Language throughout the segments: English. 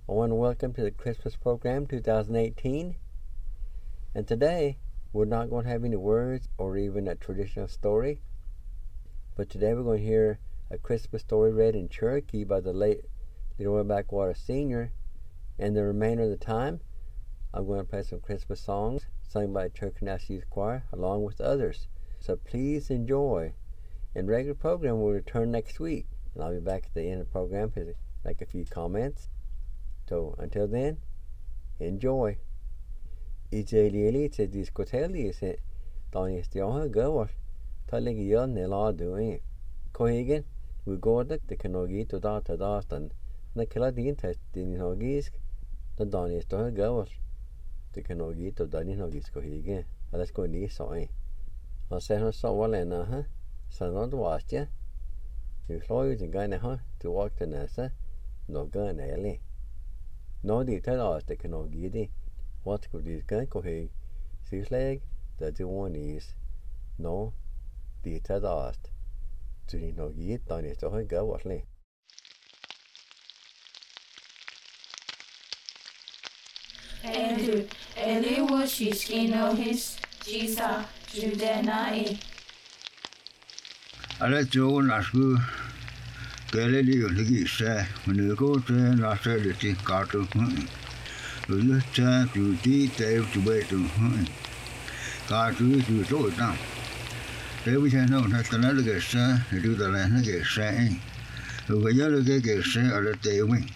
I want to welcome to the Christmas program 2018. And today, we're not going to have any words or even a traditional story. But today we're going to hear a Christmas story read in Cherokee by the late Leroy Backwater Sr. And the remainder of the time, I'm going to play some Christmas songs sung by Cherokee National Youth Choir along with others. So please enjoy. In regular program, we'll return next week. And I'll be back at the end of the program to make a few comments. So until then, enjoy. Ijelieli te diskoteli se Donny Stjoha Gowar Taligion Nela doing. Kohigen, we go the Kanogi to Dastan, Nakaladin test Dinogis, the Donny Stjoha Gowar, the Kanogi to Dinogis Kohigen. Let's go in so eh. I'll say her so well and son not watched ya. You flow using gun to walk to Nessa, no gun early. No detail as the Kanogi di. What could this gun kohig? Six leg, that the one is no detail asked. To no get done is to go what lay. And Eli was she skin of his Jesus, Judenai. I let you on as good. Galileo Ligi said, when you go to I said it is cartoon. You turn to detail to wait to cartoon to do it down. They we can know that another get say, to do the land get saying. The yellow get say, or the day wing.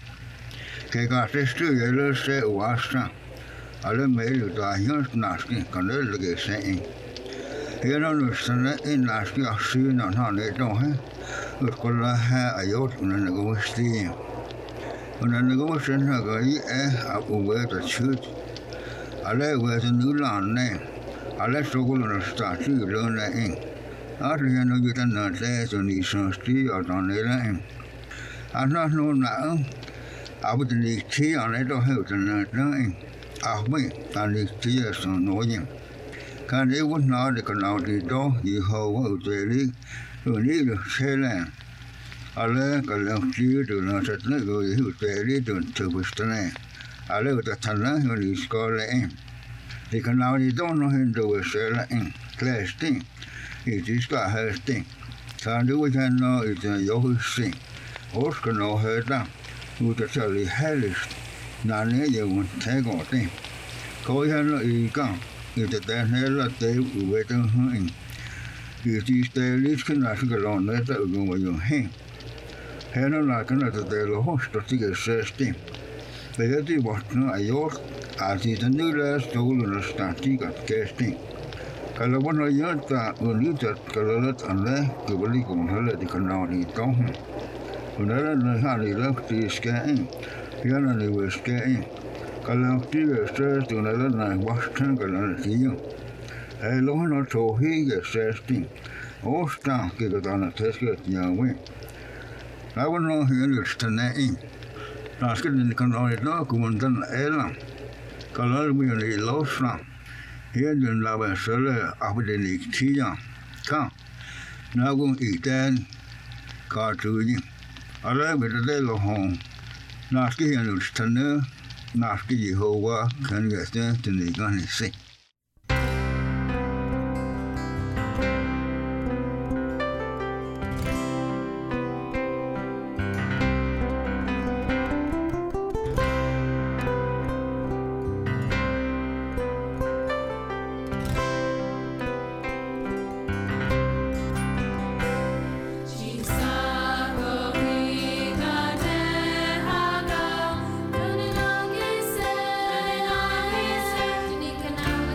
Got this to yellow say, wash down. I let me you die, you're nasty, can they get saying. You don't understand that in last year, soon on how they don't have. But could I have a yacht when I go with steam? When I go with I will wear the shoot. I let wear the new land name. I let so go on a statue learn that ink. After you know you can not say to need some steel or on the line. I'm not know now. I would need tea on it or help and not knowing. I'll wait, I need tears on knowing. Can they would not the canal the door, you hold daily. You need to say that. I like a long year to not let go, you daily to withstand. I live at the Tana when you score the aim. They can now you don't know him to a sailor in class thing. It is got her thing. Can do what I know is a Yohu sing. Oscar know her down. Who to tell the hellish. None of you won't take all thing. Call her you come. If the dan hell they wait on him. If you stay least can I go on that go with your hand. Hannah like another day the host to take a thing. They had to watch no a york as is a new last told on a static at casting. Calabona yanta will you that Calalat and there to believe on her the canal don't. When I don't know how they left the scanning, Yanni was scanning. Calafti says to another night, wash tangle on you. I long not so he gets thing. All star get it on a test get your way. I will know here is to name. Ask it in the canal document and Elam. Color we only lost from. Here you love a seller after the leak tea. Come. Now go eat that cartoon. I love it a little home. Nasky and it's to know. Nasky Jehovah can get there to the gun and say. Now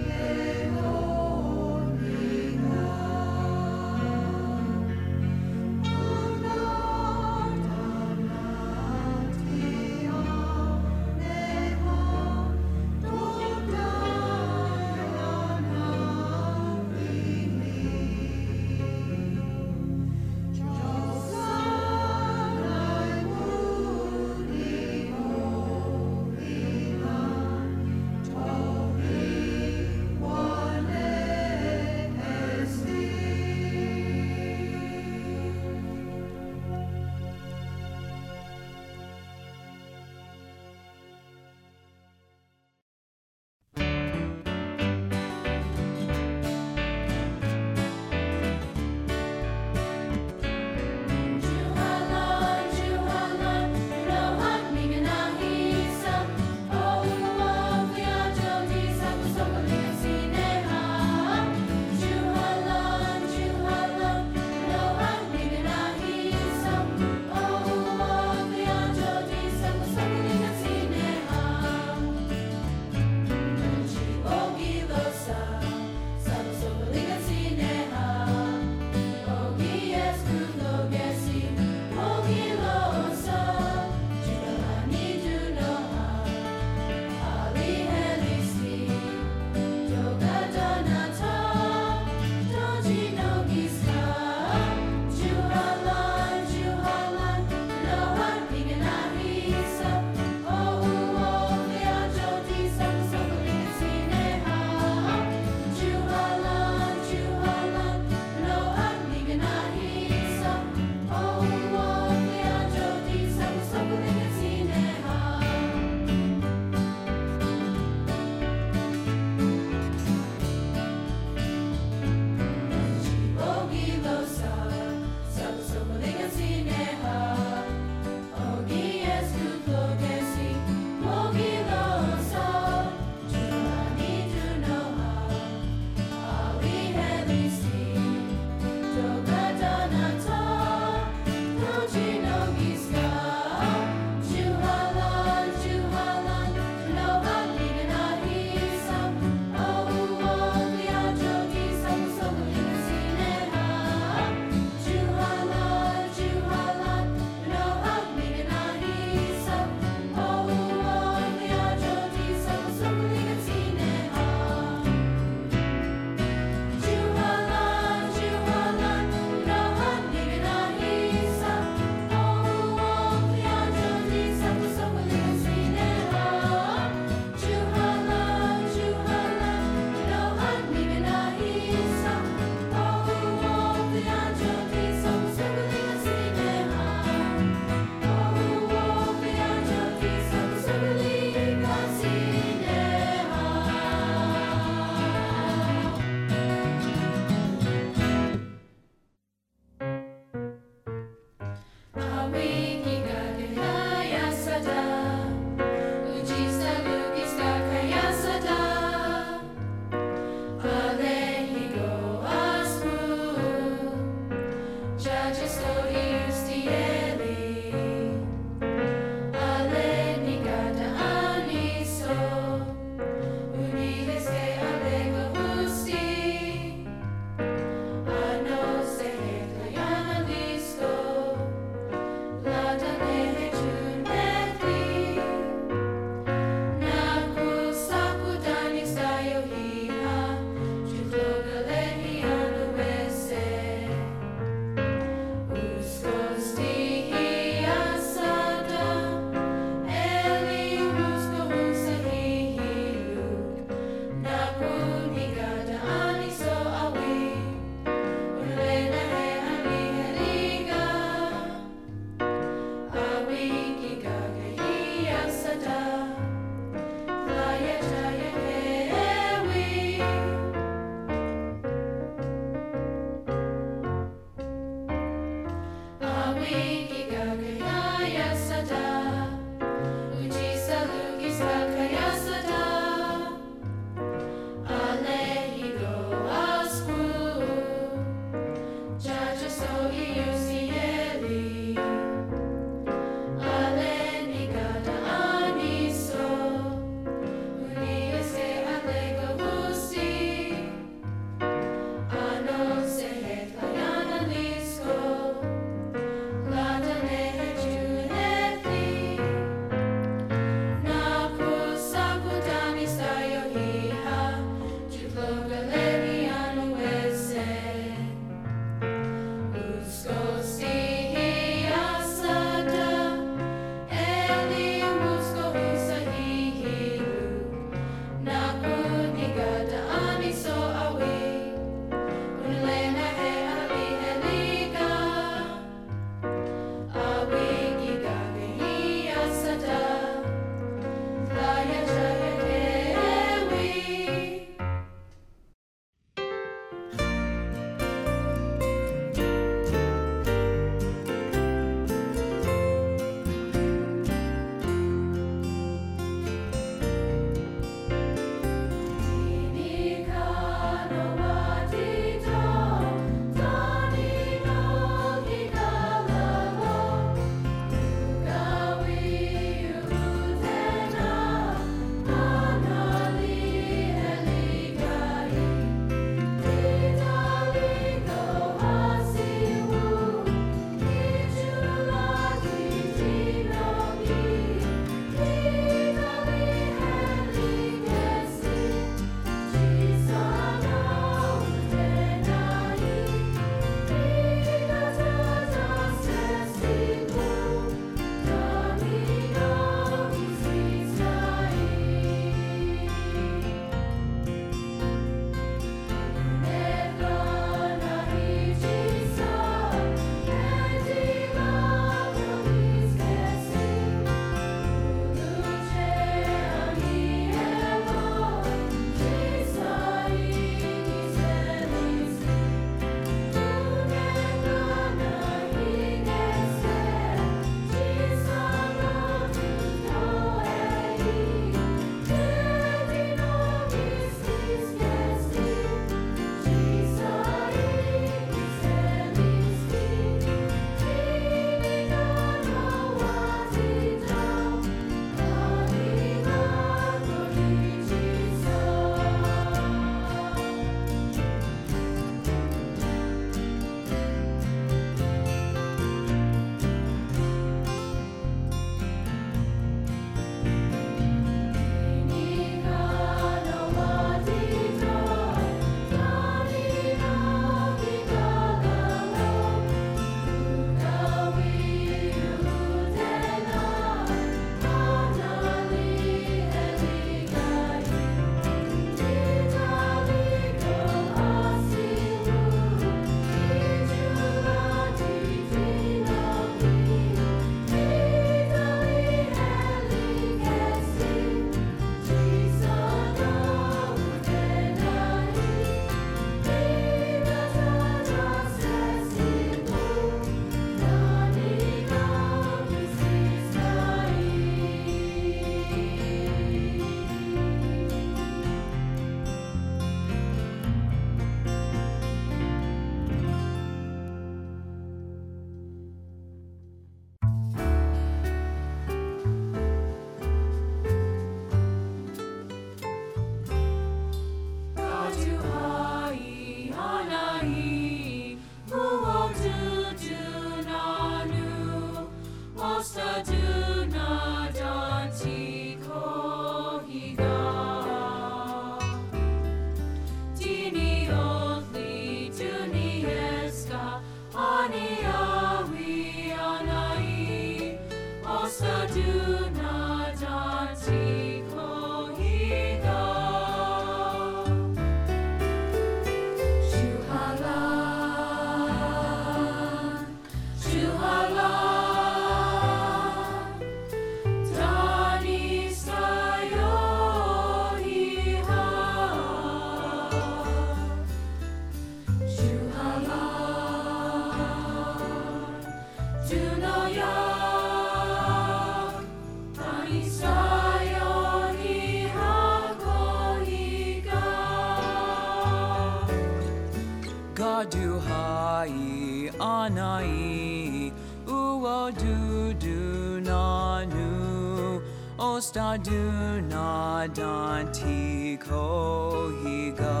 anai uo du na nu osta du na danti ko higa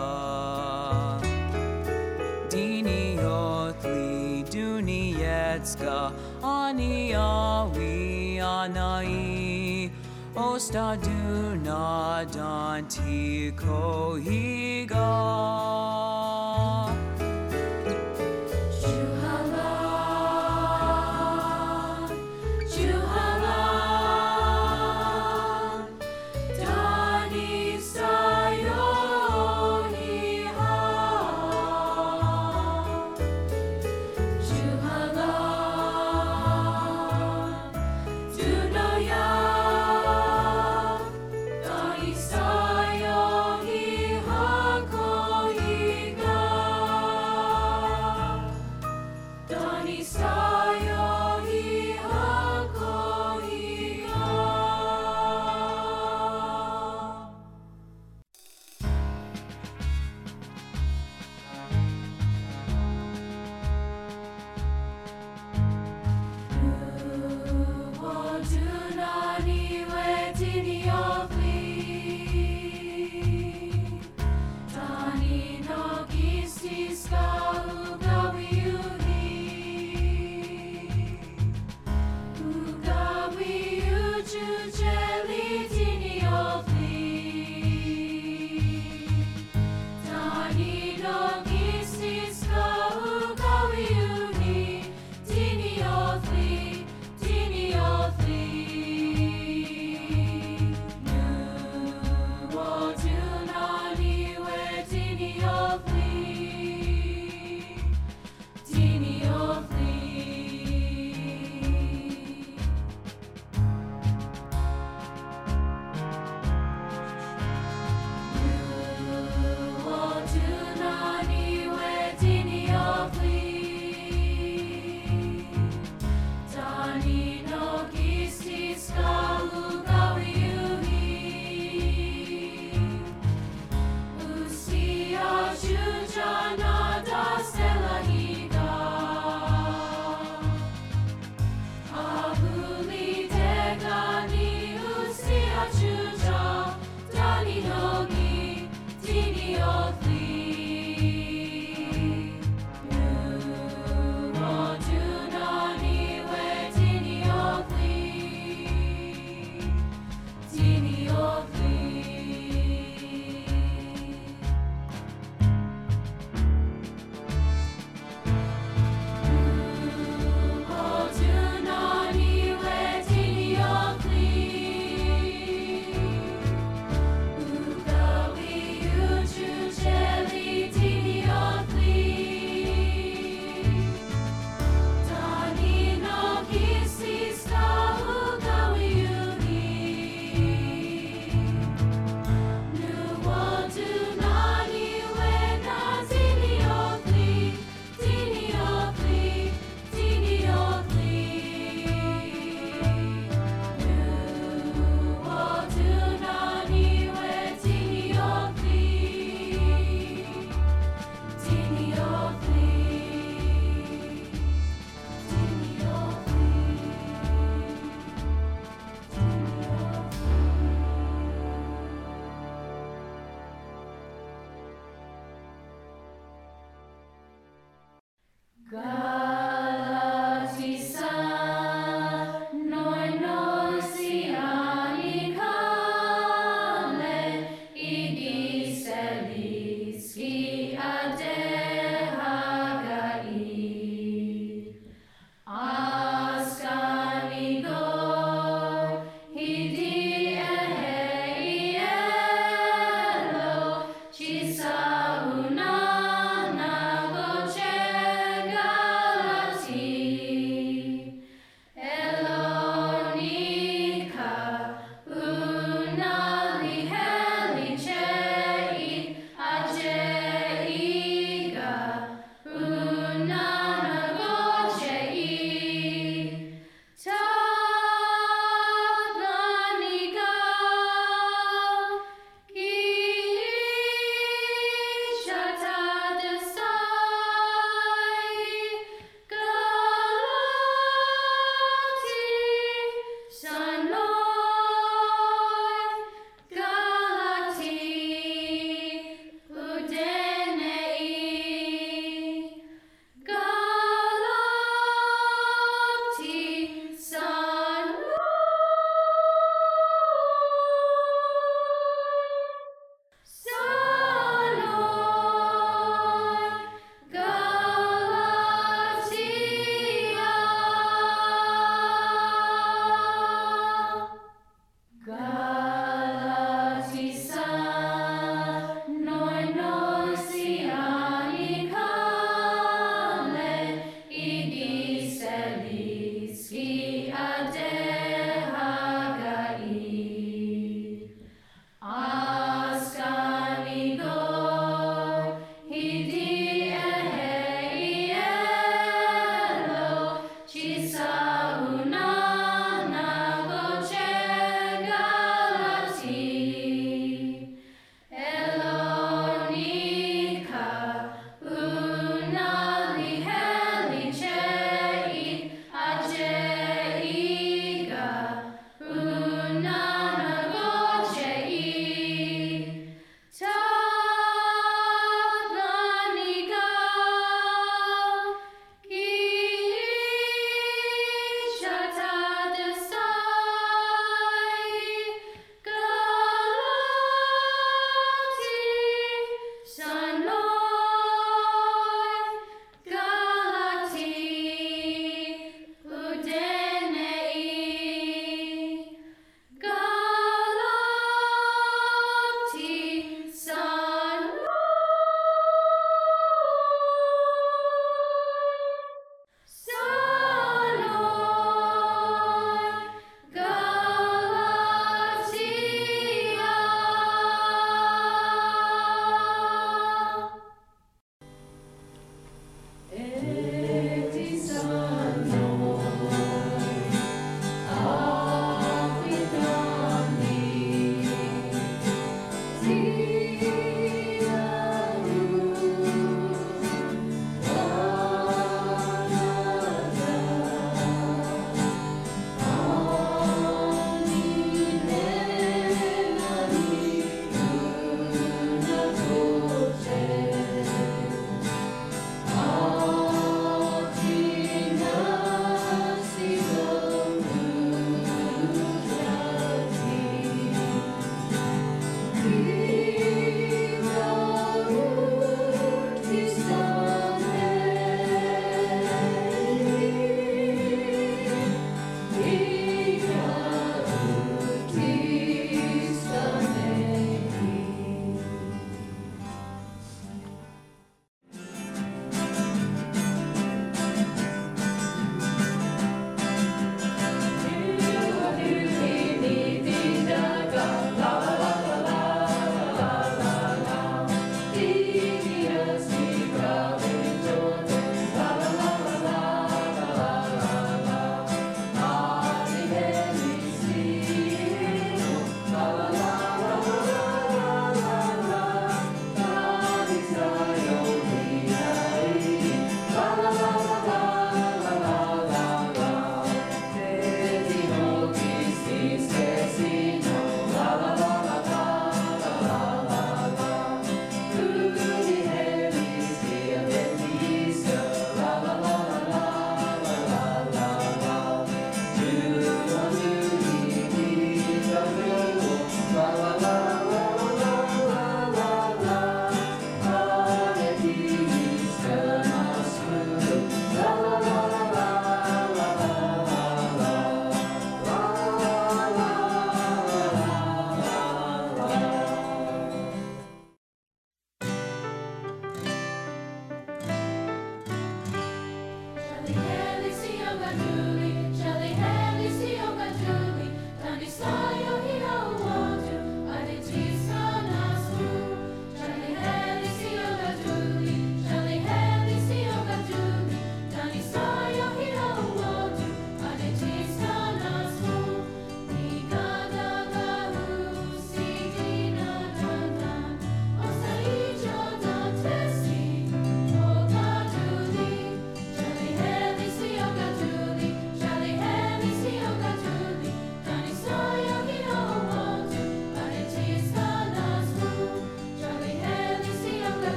dini othli duni yetska ani awi anai osta du na danti ko higa Hi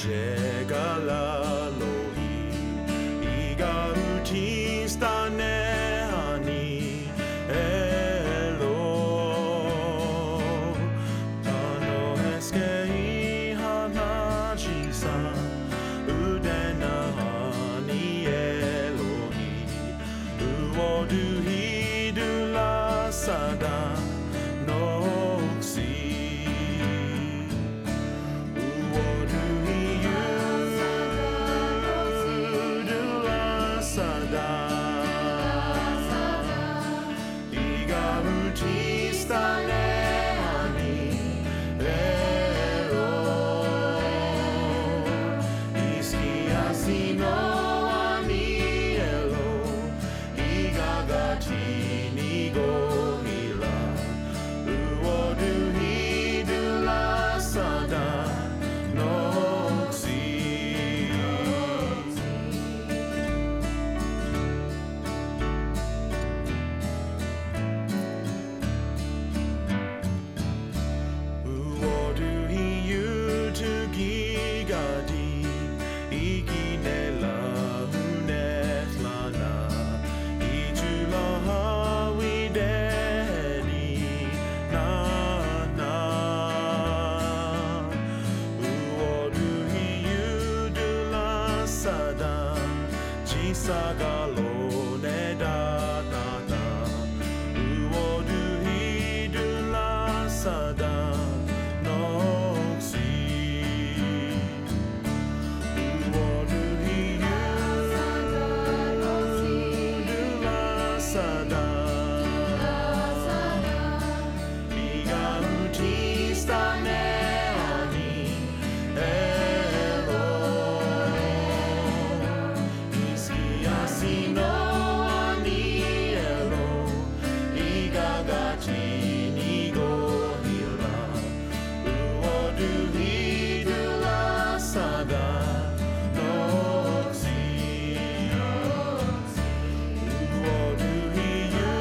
Uoduhiyu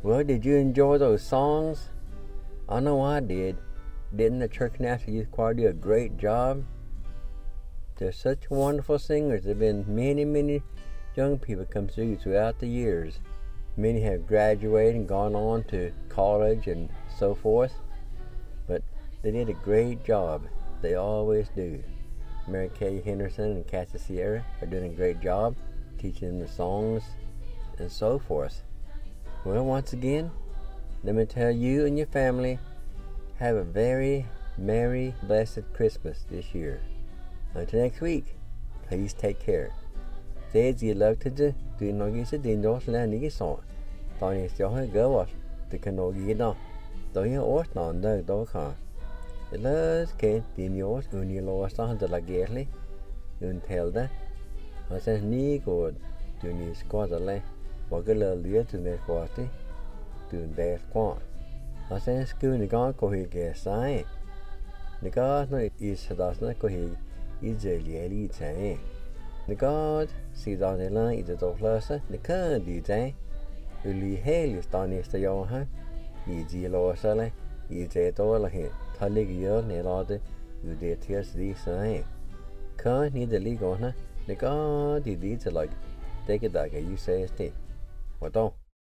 Well, did you enjoy those songs? I know I did. Didn't the Church National Youth Choir do a great job? They're such wonderful singers. There have been many young people come through throughout the years. Many have graduated and gone on to college and so forth. But they did a great job. They always do. Mary Kay Henderson and Cassie Sierra are doing a great job teaching them the songs and so forth. Well, once again, let me tell you and your family, have a very merry, blessed Christmas this year. Until next week, please take care. Says you love to do no get to do no land you saw. Tony still go off the canoe no. Though you ought not know dog car. The loves can't be yours when you lost on the lagerly. Until that, I said, Ni good to me squad the lay. What a little dear to the quality to their squad. I said, school the guard go here get sign. The guard no is does not go here easily say. The guard sees on the line is the closer, the can't be day. Uli hail is done is the young, easy lower sally, easy dollar here. Tullig year near order, you did tears these sign. Can't need the legal, huh? The guard did it like take it like you say, stay. What don't?